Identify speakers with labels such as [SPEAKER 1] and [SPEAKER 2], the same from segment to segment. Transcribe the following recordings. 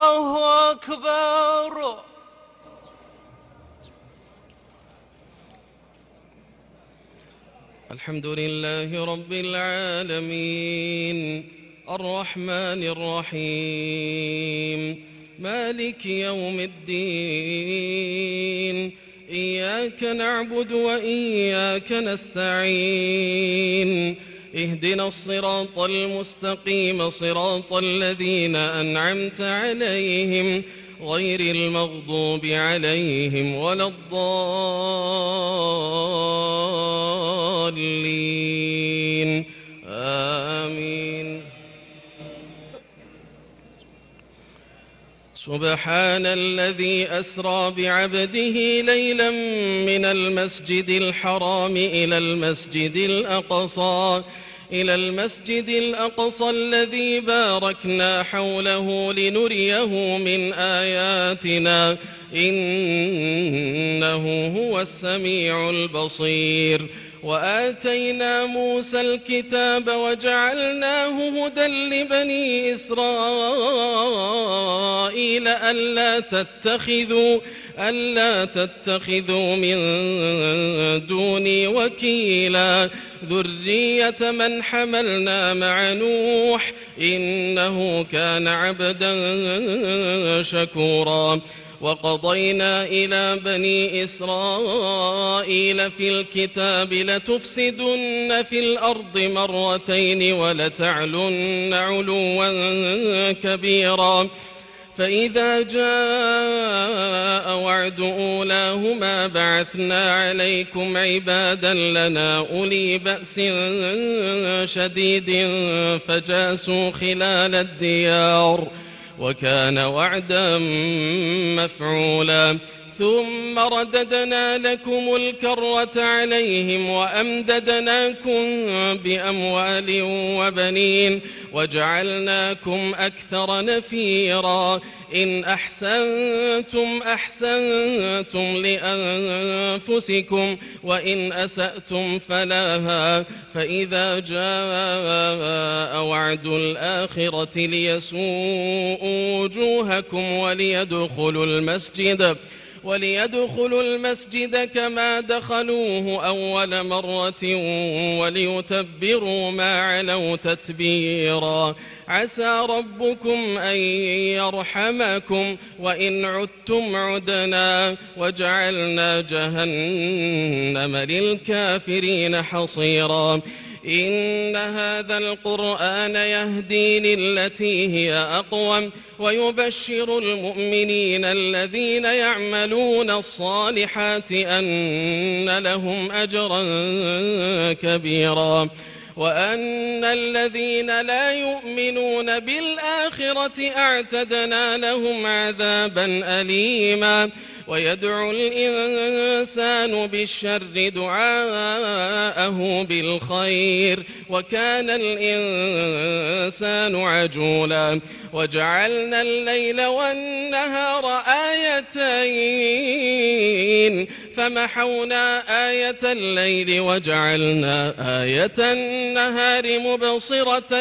[SPEAKER 1] الله أكبر.
[SPEAKER 2] الحمد لله رب العالمين الرحمن الرحيم مالك يوم الدين إياك نعبد وإياك نستعين اهدنا الصراط المستقيم صراط الذين أنعمت عليهم غير المغضوب عليهم ولا الضالين آمين. سبحان الذي أسرى بعبده ليلا من المسجد الحرام إلى المسجد الأقصى الذي باركنا حوله لنريه من آياتنا إنه هو السميع البصير. وآتينا موسى الكتاب وجعلناه هدى لبني إسرائيل ألا تتخذوا من دوني وكيلا ذرية من حملنا مع نوح إنه كان عبدا شكورا. وقضينا إلى بني إسرائيل في الكتاب لتفسدن في الأرض مرتين ولتعلن علوا كبيرا فإذا جاء وعد أولاهما بعثنا عليكم عبادا لنا أولي بأس شديد فجاسوا خلال الديار وكان وعدا مفعولا. ثم رددنا لكم الكرة عليهم وأمددناكم بأموال وبنين وجعلناكم أكثر نفيرا. إن أحسنتم أحسنتم لأنفسكم وإن أسأتم فلها فإذا جاء وعد الآخرة ليسوءوا وجوهكم وليدخلوا المسجد كما دخلوه أول مرة وليتبروا ما علوا تتبيرا. عسى ربكم أن يرحمكم وإن عدتم عدنا وجعلنا جهنم للكافرين حصيرا. إن هذا القرآن يهدي للتي هي أقوم ويبشر المؤمنين الذين يعملون الصالحات أن لهم أجرا كبيرا وأن الذين لا يؤمنون بالآخرة أعتدنا لهم عذابا أليما. ويدعو الإنسان بالشر دعاءه بالخير وكان الإنسان عجولا. وجعلنا الليل والنهار آيتين فمحونا آية الليل وجعلنا آية النهار مبصرة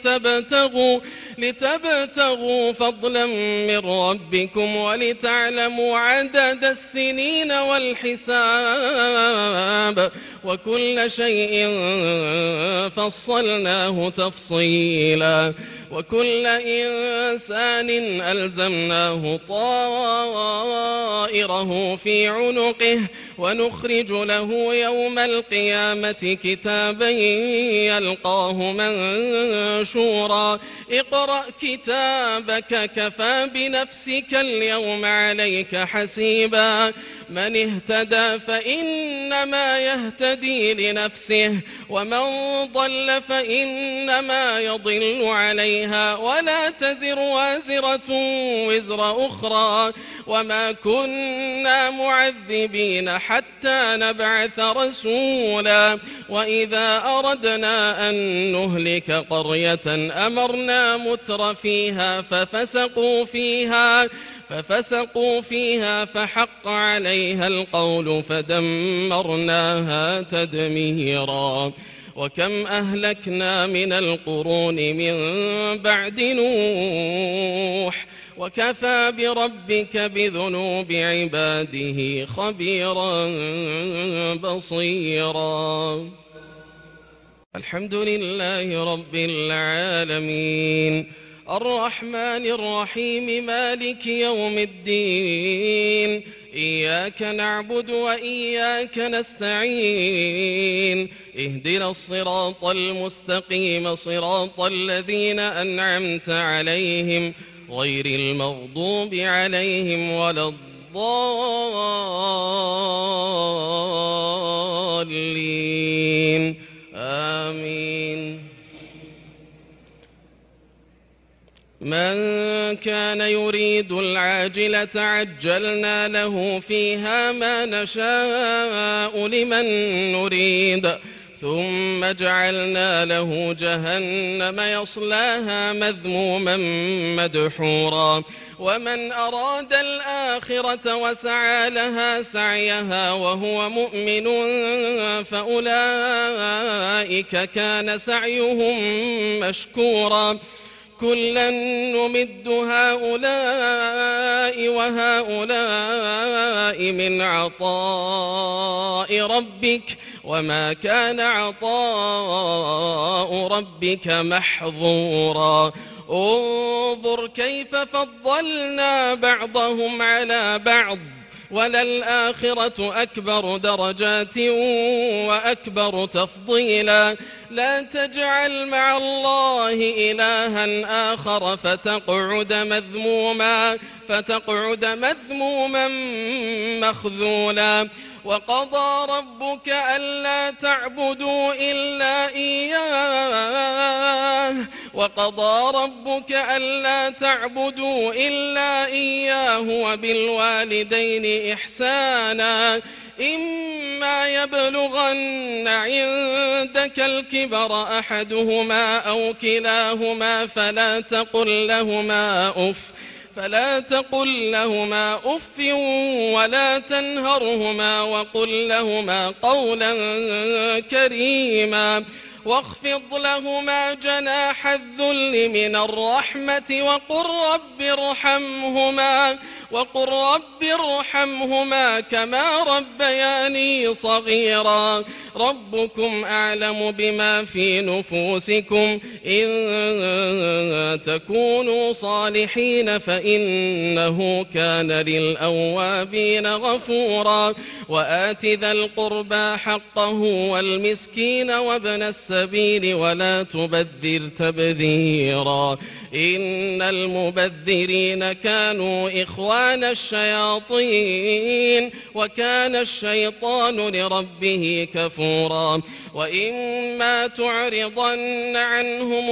[SPEAKER 2] لتبتغوا فضلا من ربكم ولتعلموا عدد السنين والحساب وكل شيء فصلناه تفصيلا. وكل إنسان ألزمناه طائره في عنقه ونخرج له يوم القيامة كتابا يلقاه منشورا. اقرأ كتابك كفى بنفسك اليوم عليك حسيبا. من اهتدى فإنما يهتدي لنفسه ومن ضل فإنما يضل عليها ولا تزر وازرة وزر أخرى وما كنا معذبين حتى نبعث رسولا. وإذا أردنا أن نهلك قرية أمرنا متر فيها ففسقوا فيها فحق عليها القول فدمرناها تدميرا. وكم أهلكنا من القرون من بعد نوح وكفى بربك بذنوب عباده خبيرا بصيرا. الحمد لله رب العالمين الرحمن الرحيم مالك يوم الدين إياك نعبد وإياك نستعين اهدنا الصراط المستقيم صراط الذين أنعمت عليهم غير المغضوب عليهم ولا الضالين آمين. من كان يريد العاجلة عجلنا له فيها ما نشاء لمن نريد ثم جعلنا له جهنم يصلاها مذموما مدحورا ومن أراد الآخرة وسعى لها سعيها وهو مؤمن فأولئك كان سعيهم مشكورا كلا نمد هؤلاء وهؤلاء من عطاء ربك وما كان عطاء ربك محظورا انظر كيف فضلنا بعضهم على بعض وللآخرة أكبر درجات وأكبر تفضيلا لا تجعل مع الله إلها آخر فتقعد مذموما مخذولا وقضى ربك ألا تعبدوا إلا إياه وبالوالدين إحسانا إما يبلغن عندك الكبر أحدهما أو كلاهما فلا تقل لهما أف ولا تنهرهما وقل لهما قولا كريما واخفض لهما جناح الذل من الرحمة وقل رب ارحمهما كما ربياني صغيرا ربكم أعلم بما في نفوسكم إن تكونوا صالحين فإنه كان للأوابين غفورا وآت ذا القربى حقه والمسكين وابن السبيل ولا تبذر تبذيرا إن المبذرين كانوا إخوان الشياطين وكان الشيطان لربه كفورا وإما تعرضن عنهم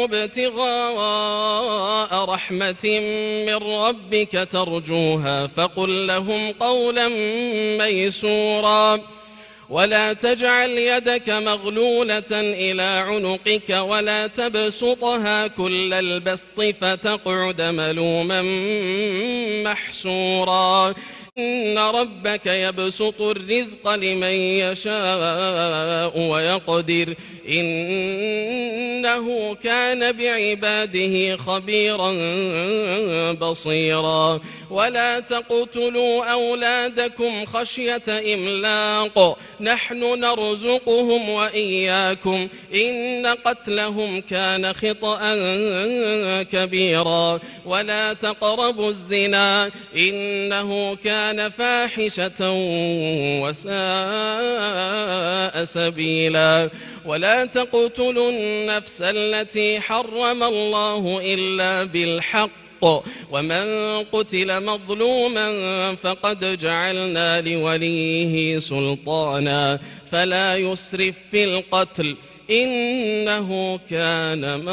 [SPEAKER 2] ابتغاء رحمة من ربك ترجوها فقل لهم قولا ميسورا ولا تجعل يدك مغلولة إلى عنقك ولا تبسطها كل البسط فتقعد ملوما محسورا إن ربك يبسط الرزق لمن يشاء ويقدر إنه كان بعباده خبيرا بصيرا ولا تقتلوا أولادكم خشية إملاق نحن نرزقهم وإياكم إن قتلهم كان خطأ كبيرا ولا تقربوا الزنا إنه كان فاحشة وساء سبيلا ولا تقتلوا النفس التي حرم الله إلا بالحق ومن قتل مظلوما فقد جعلنا لوليه سلطانا فلا يسرف في القتل إنه كان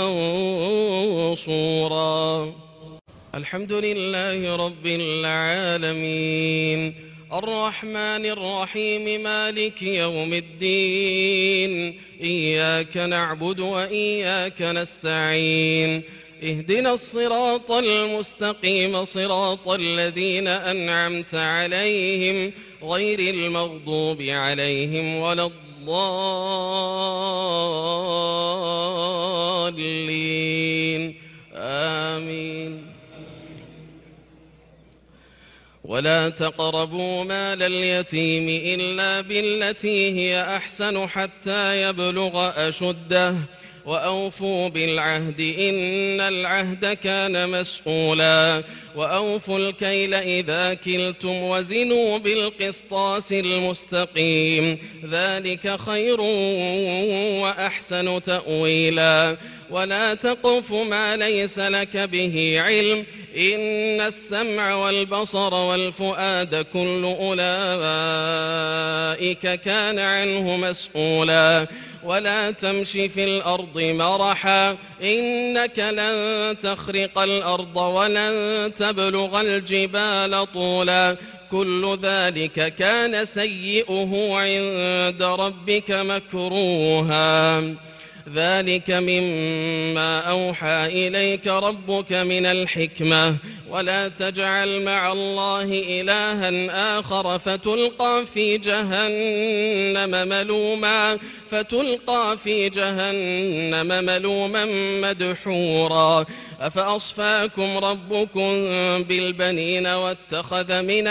[SPEAKER 2] منصورا. الحمد لله رب العالمين الرحمن الرحيم مالك يوم الدين إياك نعبد وإياك نستعين اهدنا الصراط المستقيم صراط الذين أنعمت عليهم غير المغضوب عليهم ولا الضالين الضالين آمين. ولا تقربوا مال اليتيم إلا بالتي هي أحسن حتى يبلغ أشده وأوفوا بالعهد إن العهد كان مسؤولا وأوفوا الكيل إذا كلتم وزنوا بالقسطاس المستقيم ذلك خير وأحسن تأويلا ولا تقف ما ليس لك به علم إن السمع والبصر والفؤاد كل أولئك كان عنه مسؤولا ولا تمش في الأرض مرحا إنك لن تخرق الأرض ولن تبلغ الجبال طولا كل ذلك كان سيئه عند ربك مكروها ذلك مما أوحى إليك ربك من الحكمة ولا تجعل مع الله إلها آخر فتلقى في جهنم ملوما مدحورا أفأصفاكم ربكم بالبنين واتخذ من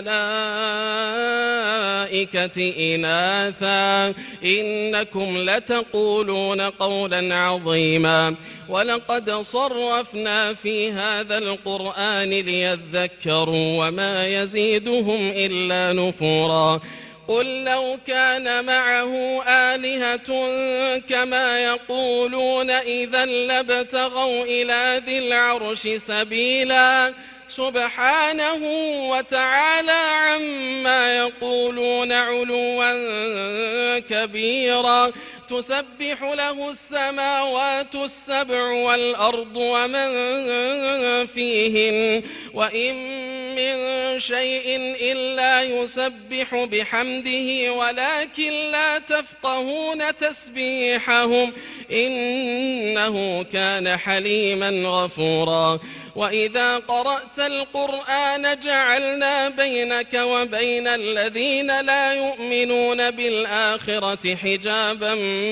[SPEAKER 2] الملائكة إناثا إنكم لتقولون قولا عظيما ولقد صرفنا في هذا القرآن ليذكروا وما يزيدهم إلا نفورا قل لو كان معه آلهة كما يقولون إذا لابتغوا إلى ذي العرش سبيلا سبحانه وتعالى عما يقولون علوا كبيرا تسبح له السماوات السبع والأرض ومن فيهن وإن من شيء إلا يسبح بحمده ولكن لا تفقهون تسبيحهم إنه كان حليما غفورا وإذا قرأت القرآن جعلنا بينك وبين الذين لا يؤمنون بالآخرة حجابا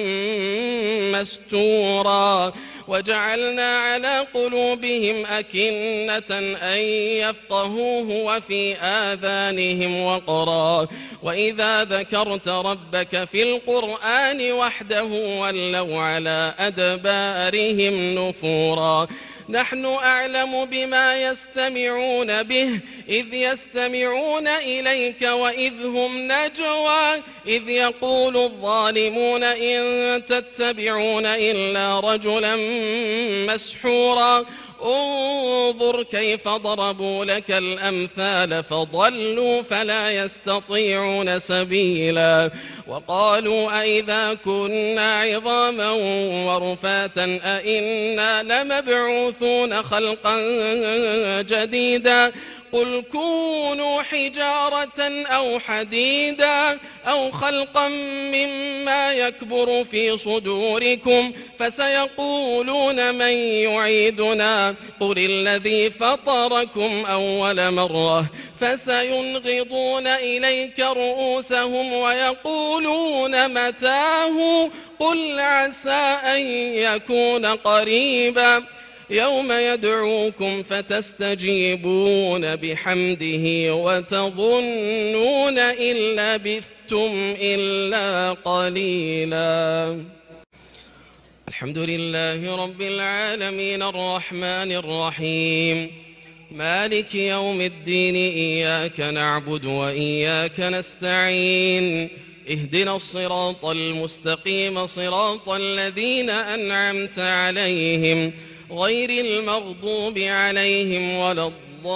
[SPEAKER 2] مستورا وجعلنا على قلوبهم أكنة أن يفقهوه وفي آذانهم وقرا وإذا ذكرت ربك في القرآن وحده ولوا على أدبارهم نفورا نحن أعلم بما يستمعون به إذ يستمعون إليك وإذ هم نجوى إذ يقول الظالمون إن تتبعون إلا رجلا مسحورا انظر كيف ضربوا لك الأمثال فضلوا فلا يستطيعون سبيلا وقالوا أئذا كنا عظاما ورفاتا أئنا لمبعوثون خلقا جديدا قل كونوا حجارة أو حديدا أو خلقا مما يكبر في صدوركم فسيقولون من يعيدنا قل الذي فطركم أول مرة فسينغضون إليك رؤوسهم ويقولون متاه قل عسى أن يكون قريبا يوم يدعوكم فتستجيبون بحمده وتظنون إن لبثتم إلا قليلا الحمد لله رب العالمين الرحمن الرحيم مالك يوم الدين إياك نعبد وإياك نستعين اهدنا الصراط المستقيم صراط الذين أنعمت عليهم غير المغضوب عليهم ولا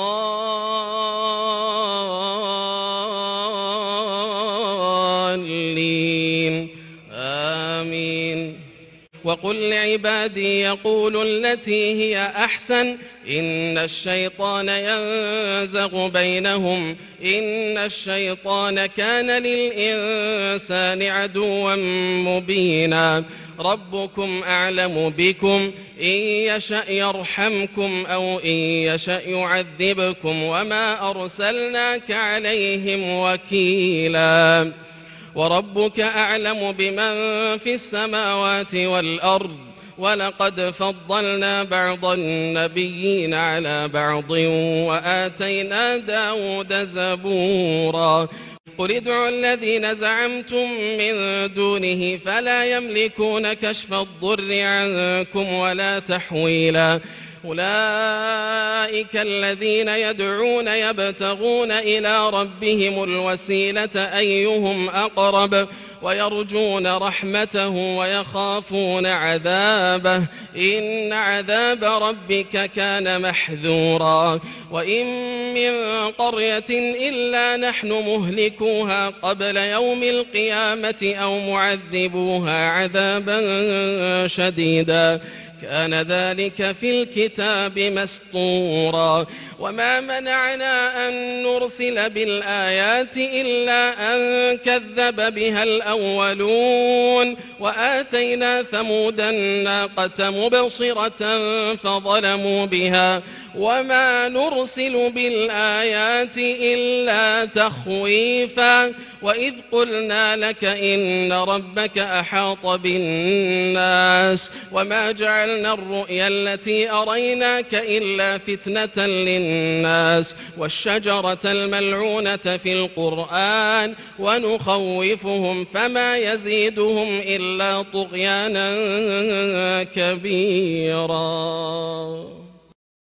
[SPEAKER 2] الضالين آمين وقل لعبادي يقولوا التي هي أحسن إن الشيطان ينزغ بينهم إن الشيطان كان للإنسان عدوا مبينا ربكم أعلم بكم إن يشأ يرحمكم أو إن يشأ يعذبكم وما أرسلناك عليهم وكيلا وربك أعلم بمن في السماوات والأرض ولقد فضلنا بعض النبيين على بعض وآتينا داود زبورا قل ادعوا الذين زعمتم من دونه فلا يملكون كشف الضر عنكم ولا تحويلا أولئك الذين يدعون يبتغون إلى ربهم الوسيلة أيهم أقرب ويرجون رحمته ويخافون عذابه إن عذاب ربك كان محذورا وإن من قرية إلا نحن مهلكوها قبل يوم القيامة أو معذبوها عذابا شديدا كان ذلك في الكتاب مسطورا وما منعنا أن نرسل بالآيات إلا أن كذب بها الأولون وآتينا ثمود الناقة مبصرة فظلموا بها وما نرسل بالآيات إلا تخويفا وإذ قلنا لك إن ربك أحاط بالناس وما جعلنا الرؤيا التي أريناك إلا فتنة للناس والشجرة الملعونة في القرآن ونخوفهم فما يزيدهم إلا طغيانا كبيرا.